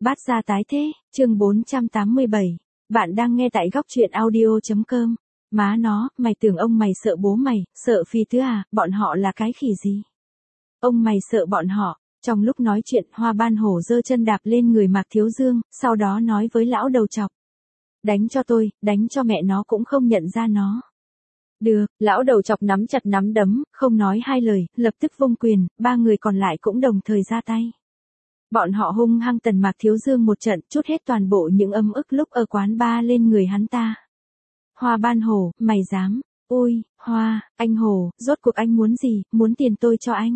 Bát gia tái thế, chương 487. Bạn đang nghe tại góc truyện audio.com. Má nó, mày tưởng ông mày sợ bố mày, sợ Phi Tứ à, bọn họ là cái khỉ gì? Ông mày sợ bọn họ. Trong lúc nói chuyện, Hoa Ban Hổ giơ chân đạp lên người Mạc Thiếu Dương, sau đó nói với lão đầu chọc. Đánh cho tôi, đánh cho mẹ nó cũng không nhận ra nó. Được, lão đầu chọc nắm chặt nắm đấm, không nói hai lời, lập tức vung quyền, ba người còn lại cũng đồng thời ra tay. Bọn họ hung hăng tần Mạc Thiếu Dương một trận, trút hết toàn bộ những âm ức lúc ở quán bar lên người hắn ta. Hoa Ban Hổ, mày dám? Ôi, Hoa, anh Hổ, rốt cuộc anh muốn gì, muốn tiền tôi cho anh.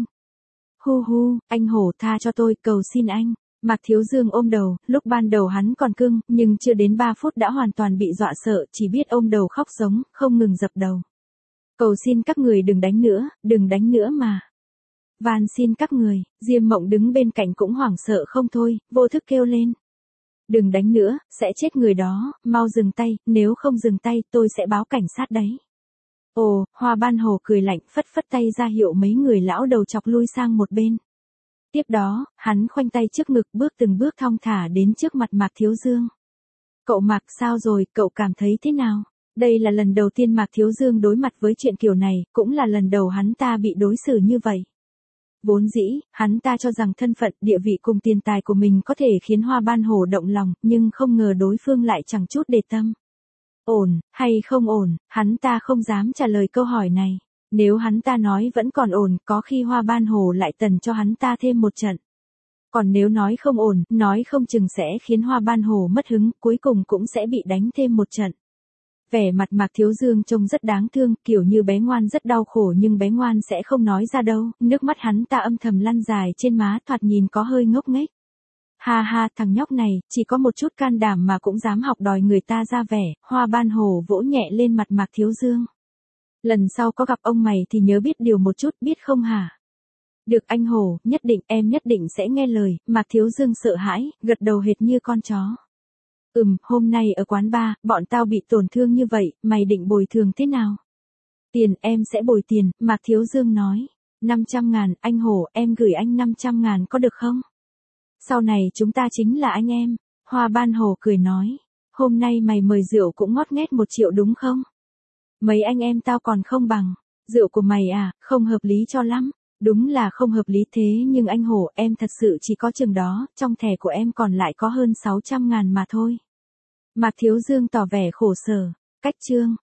Hu hu, anh Hổ tha cho tôi, cầu xin anh. Mạc Thiếu Dương ôm đầu, lúc ban đầu hắn còn cưng, nhưng chưa đến 3 phút đã hoàn toàn bị dọa sợ, chỉ biết ôm đầu khóc giống, không ngừng dập đầu. Cầu xin các người đừng đánh nữa mà. Van xin các người, Diêm Mộng đứng bên cạnh cũng hoảng sợ không thôi, vô thức kêu lên. Đừng đánh nữa, sẽ chết người đó, mau dừng tay, nếu không dừng tay tôi sẽ báo cảnh sát đấy. Ồ, Hoa Ban Hổ cười lạnh phất phất tay ra hiệu mấy người lão đầu chọc lui sang một bên. Tiếp đó, hắn khoanh tay trước ngực bước từng bước thong thả đến trước mặt Mạc Thiếu Dương. Cậu Mạc sao rồi, cậu cảm thấy thế nào? Đây là lần đầu tiên Mạc Thiếu Dương đối mặt với chuyện kiểu này, cũng là lần đầu hắn ta bị đối xử như vậy. Vốn dĩ, hắn ta cho rằng thân phận, địa vị cùng tiền tài của mình có thể khiến Hoa Ban Hổ động lòng, nhưng không ngờ đối phương lại chẳng chút để tâm. Ổn, hay không ổn, hắn ta không dám trả lời câu hỏi này. Nếu hắn ta nói vẫn còn ổn, có khi Hoa Ban Hổ lại tần cho hắn ta thêm một trận. Còn nếu nói không ổn, nói không chừng sẽ khiến Hoa Ban Hổ mất hứng, cuối cùng cũng sẽ bị đánh thêm một trận. Vẻ mặt Mạc Thiếu Dương trông rất đáng thương, kiểu như bé ngoan rất đau khổ nhưng bé ngoan sẽ không nói ra đâu, nước mắt hắn ta âm thầm lăn dài trên má thoạt nhìn có hơi ngốc nghếch. Ha ha, thằng nhóc này, chỉ có một chút can đảm mà cũng dám học đòi người ta ra vẻ, Hoa Ban Hổ vỗ nhẹ lên mặt Mạc Thiếu Dương. Lần sau có gặp ông mày thì nhớ biết điều một chút, biết không hả? Được anh Hổ, nhất định, em nhất định sẽ nghe lời, Mạc Thiếu Dương sợ hãi, gật đầu hệt như con chó. Hôm nay ở quán bar, bọn tao bị tổn thương như vậy, mày định bồi thường thế nào? Tiền, em sẽ bồi tiền, Mạc Thiếu Dương nói. 500.000, anh Hổ, em gửi anh 500.000 có được không? Sau này chúng ta chính là anh em. Hoa Ban Hổ cười nói. Hôm nay mày mời rượu cũng ngót nghét 1 triệu đúng không? Mấy anh em tao còn không bằng. Rượu của mày à, không hợp lý cho lắm. Đúng là không hợp lý thế nhưng anh Hổ, em thật sự chỉ có chừng đó, trong thẻ của em còn lại có hơn 600.000 mà thôi. Mạc Thiếu Dương tỏ vẻ khổ sở. Cách chương.